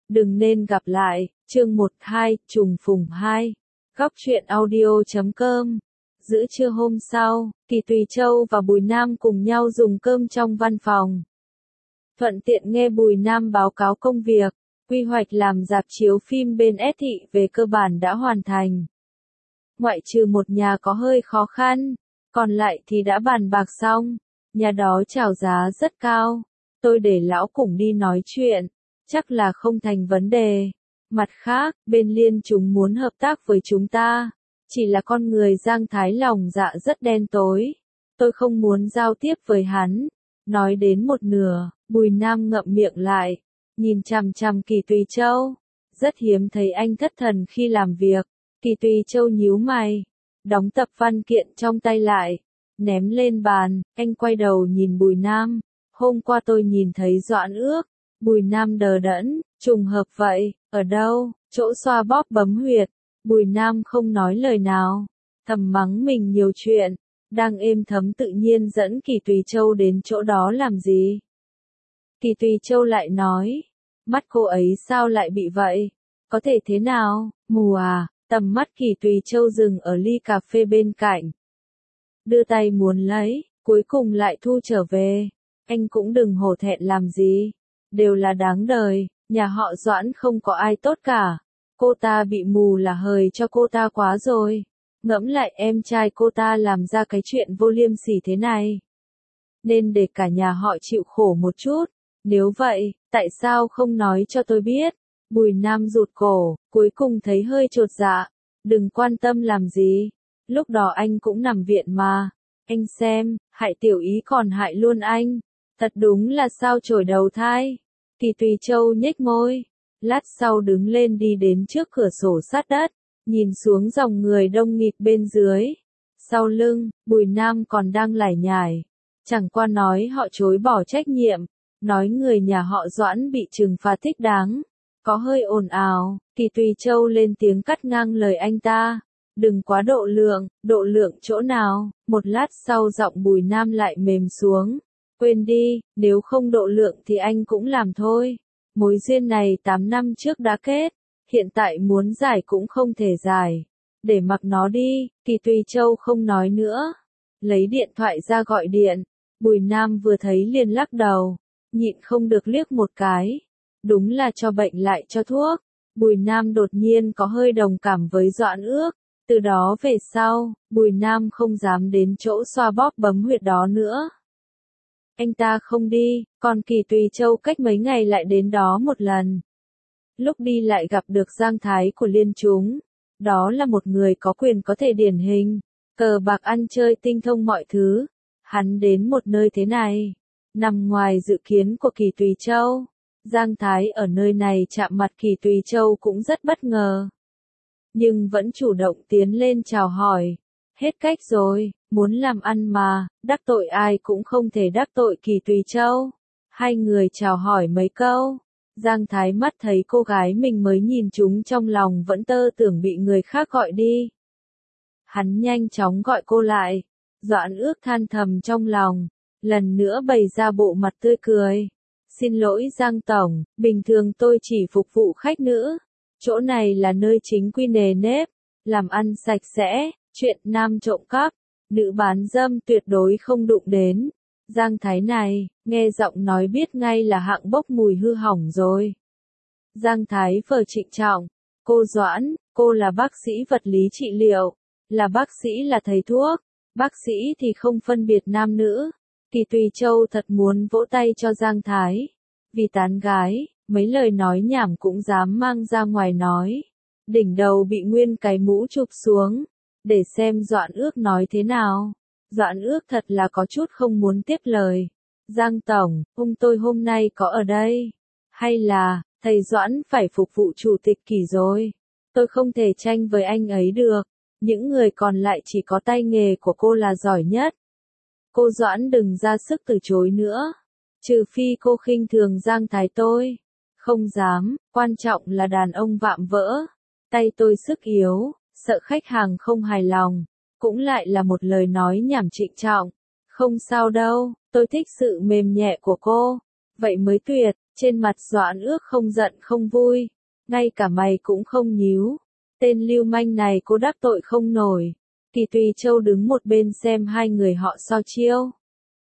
Đừng nên gặp lại, chương 12, trùng phùng 2. Góc truyện audio.com. Giữa trưa hôm sau, Kỳ Tùy Châu và Bùi Nam cùng nhau dùng cơm trong văn phòng. Thuận tiện nghe Bùi Nam báo cáo công việc, quy hoạch làm rạp chiếu phim bên S thị về cơ bản đã hoàn thành. Ngoại trừ một nhà có hơi khó khăn, còn lại thì đã bàn bạc xong, nhà đó chào giá rất cao. Tôi để lão cùng đi nói chuyện, chắc là không thành vấn đề. Mặt khác, bên Liên chúng muốn hợp tác với chúng ta, chỉ là con người Giang Thái lòng dạ rất đen tối. Tôi không muốn giao tiếp với hắn. Nói đến một nửa, Bùi Nam ngậm miệng lại, nhìn chằm chằm Kỳ Tùy Châu. Rất hiếm thấy anh thất thần khi làm việc. Kỳ Tùy Châu nhíu mày, đóng tập văn kiện trong tay lại, ném lên bàn. Anh quay đầu nhìn Bùi Nam. Hôm qua tôi nhìn thấy Doãn Ước. Bùi Nam đờ đẫn, trùng hợp vậy, ở đâu? Chỗ xoa bóp bấm huyệt. Bùi Nam không nói lời nào, thầm mắng mình nhiều chuyện, đang êm thấm tự nhiên dẫn Kỳ Tùy Châu đến chỗ đó làm gì. Kỳ Tùy Châu lại nói, mắt cô ấy sao lại bị vậy? Có thể thế nào? Mù à? Tầm mắt Kỳ Tùy Châu dừng ở ly cà phê bên cạnh. Đưa tay muốn lấy, cuối cùng lại thu trở về. Anh cũng đừng hổ thẹn làm gì. Đều là đáng đời, nhà họ Doãn không có ai tốt cả. Cô ta bị mù là hời cho cô ta quá rồi. Ngẫm lại em trai cô ta làm ra cái chuyện vô liêm sỉ thế này. Nên để cả nhà họ chịu khổ một chút. Nếu vậy, tại sao không nói cho tôi biết? Bùi Nam rụt cổ, cuối cùng thấy hơi chột dạ. Đừng quan tâm làm gì. Lúc đó anh cũng nằm viện mà. Anh xem, hại tiểu ý còn hại luôn anh. Thật đúng là sao chổi đầu thai. Kỳ Tùy Châu nhếch môi. Lát sau đứng lên đi đến trước cửa sổ sát đất, nhìn xuống dòng người đông nghịt bên dưới. Sau lưng, Bùi Nam còn đang lải nhải. Chẳng qua nói họ chối bỏ trách nhiệm, nói người nhà họ Doãn bị trừng phạt thích đáng. Có hơi ồn ào, Kỳ Tùy Châu lên tiếng cắt ngang lời anh ta. Đừng quá độ lượng chỗ nào? Một lát sau giọng Bùi Nam lại mềm xuống. Quên đi, nếu không độ lượng thì anh cũng làm thôi. Mối duyên này 8 năm trước đã kết, hiện tại muốn giải cũng không thể giải. Để mặc nó đi, Kỳ Tùy Châu không nói nữa. Lấy điện thoại ra gọi điện, Bùi Nam vừa thấy liền lắc đầu, nhịn không được liếc một cái. Đúng là cho bệnh lại cho thuốc. Bùi Nam đột nhiên có hơi đồng cảm với Doãn Ước. Từ đó về sau, Bùi Nam không dám đến chỗ xoa bóp bấm huyệt đó nữa. Anh ta không đi, còn Kỳ Tùy Châu cách mấy ngày lại đến đó một lần. Lúc đi lại gặp được Giang Thái của Liên chúng. Đó là một người có quyền có thể điển hình, cờ bạc ăn chơi tinh thông mọi thứ. Hắn đến một nơi thế này, nằm ngoài dự kiến của Kỳ Tùy Châu. Giang Thái ở nơi này chạm mặt Kỳ Tùy Châu cũng rất bất ngờ. Nhưng vẫn chủ động tiến lên chào hỏi. Hết cách rồi, muốn làm ăn mà, đắc tội ai cũng không thể đắc tội Kỳ Tùy Châu. Hai người chào hỏi mấy câu. Giang Thái mắt thấy cô gái mình mới nhìn chúng trong lòng vẫn tơ tưởng bị người khác gọi đi. Hắn nhanh chóng gọi cô lại. Doãn Ước than thầm trong lòng, lần nữa bày ra bộ mặt tươi cười. Xin lỗi Giang Tổng, bình thường tôi chỉ phục vụ khách nữ. Chỗ này là nơi chính quy nề nếp, làm ăn sạch sẽ, chuyện nam trộm cắp, nữ bán dâm tuyệt đối không đụng đến. Giang Thái này, nghe giọng nói biết ngay là hạng bốc mùi hư hỏng rồi. Giang Thái vờ trịnh trọng, cô Doãn, cô là bác sĩ vật lý trị liệu, là bác sĩ là thầy thuốc, bác sĩ thì không phân biệt nam nữ. Kỳ Tùy Châu thật muốn vỗ tay cho Giang Thái, vì tán gái, mấy lời nói nhảm cũng dám mang ra ngoài nói. Đỉnh đầu bị nguyên cái mũ chụp xuống, để xem Doãn Ước nói thế nào. Doãn Ước thật là có chút không muốn tiếp lời. Giang Tổng, tôi hôm nay có ở đây. Hay là, thầy Doãn phải phục vụ chủ tịch Kỳ rồi. Tôi không thể tranh với anh ấy được. Những người còn lại chỉ có tay nghề của cô là giỏi nhất. Cô Doãn đừng ra sức từ chối nữa. Trừ phi cô khinh thường Giang Thái tôi. Không dám, quan trọng là đàn ông vạm vỡ. Tay tôi sức yếu, sợ khách hàng không hài lòng. Cũng lại là một lời nói nhảm trịnh trọng. Không sao đâu, tôi thích sự mềm nhẹ của cô. Vậy mới tuyệt, Trên mặt Doãn Ước không giận không vui, ngay cả mày cũng không nhíu. Tên lưu manh này cô đắc tội không nổi. Kỳ Tùy Châu đứng một bên xem hai người họ so chiêu.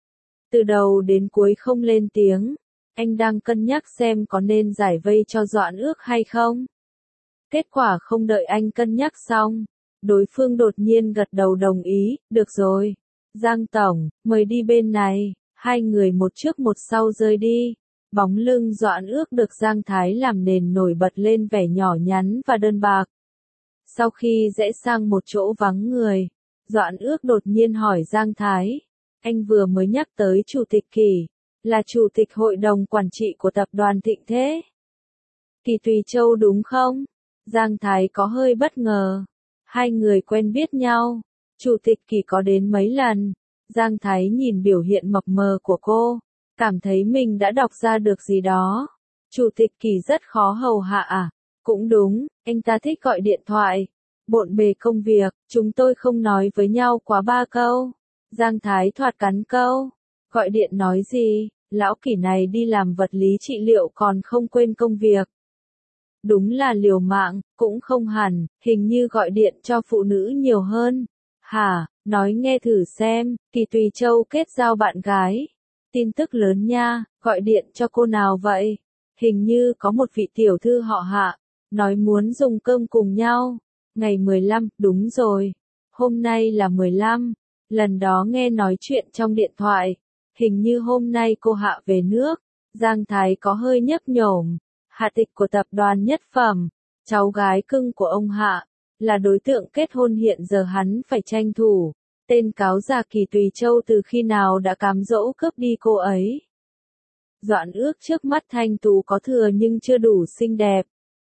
Từ đầu đến cuối không lên tiếng, anh đang cân nhắc xem có nên giải vây cho Doãn Ước hay không. Kết quả không đợi anh cân nhắc xong, đối phương đột nhiên gật đầu đồng ý, được rồi. Giang Tổng, mời đi bên này, hai người một trước một sau rơi đi. Bóng lưng Doãn Ước được Giang Thái làm nền nổi bật lên vẻ nhỏ nhắn và đơn bạc. Sau khi rẽ sang một chỗ vắng người, Doãn Ước đột nhiên hỏi Giang Thái, anh vừa mới nhắc tới Chủ tịch Kỳ, là Chủ tịch Hội đồng Quản trị của tập đoàn Thịnh thế. Kỳ Tùy Châu đúng không? Giang Thái có hơi bất ngờ. Hai người quen biết nhau, Chủ tịch Kỳ có đến mấy lần. Giang Thái nhìn biểu hiện mập mờ của cô, cảm thấy mình đã đọc ra được gì đó. Chủ tịch Kỳ rất khó hầu hạ à? Cũng đúng, anh ta thích gọi điện thoại. Bộn bề công việc, chúng tôi không nói với nhau quá 3 câu. Giang Thái thoạt cắn câu. Gọi điện nói gì, lão Kỳ này đi làm vật lý trị liệu còn không quên công việc. Đúng là liều mạng, cũng không hẳn, hình như gọi điện cho phụ nữ nhiều hơn. Hả, nói nghe thử xem, Kỳ Tùy Châu kết giao bạn gái. Tin tức lớn nha, gọi điện cho cô nào vậy? Hình như có một vị tiểu thư họ Hạ, nói muốn dùng cơm cùng nhau. Ngày 15, đúng rồi. Hôm nay là 15. Lần đó nghe nói chuyện trong điện thoại. Hình như hôm nay cô Hạ về nước. Giang Thái có hơi nhấp nhổm. Hạ Tịch của tập đoàn Nhất Phẩm, cháu gái cưng của ông Hạ, là đối tượng kết hôn hiện giờ hắn phải tranh thủ. Tên cáo già Kỳ Tùy Châu từ khi nào đã cám dỗ cướp đi cô ấy. Doãn Ước trước mắt thanh tú có thừa nhưng chưa đủ xinh đẹp.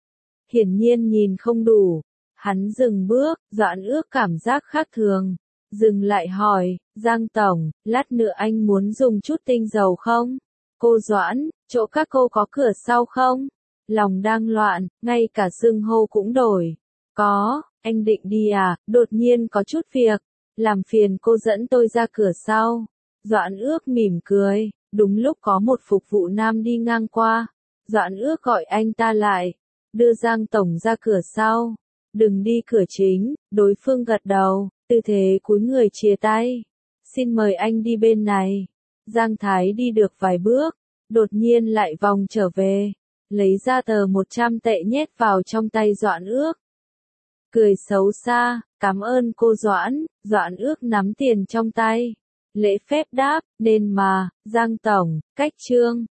Hiển nhiên nhìn không đủ. Hắn dừng bước, Doãn Ước cảm giác khác thường. Dừng lại hỏi, Giang Tổng, lát nữa anh muốn dùng chút tinh dầu không? Cô Doãn, chỗ các cô có cửa sau không? Lòng đang loạn, ngay cả xưng hô cũng đổi. Có, anh định đi à, đột nhiên có chút việc. Làm phiền cô dẫn tôi ra cửa sau. Doãn Ước mỉm cười, đúng lúc có một phục vụ nam đi ngang qua. Doãn Ước gọi anh ta lại, đưa Giang Tổng ra cửa sau. Đừng đi cửa chính, đối phương gật đầu, tư thế cúi người chia tay. Xin mời anh đi bên này. Giang Thái đi được vài bước, đột nhiên lại vòng trở về, lấy ra tờ 100 tệ nhét vào trong tay Doãn Ước. Cười xấu xa, cảm ơn cô Doãn. Doãn Ước nắm tiền trong tay, lễ phép đáp, nên mà, Giang Tổng, cách chương.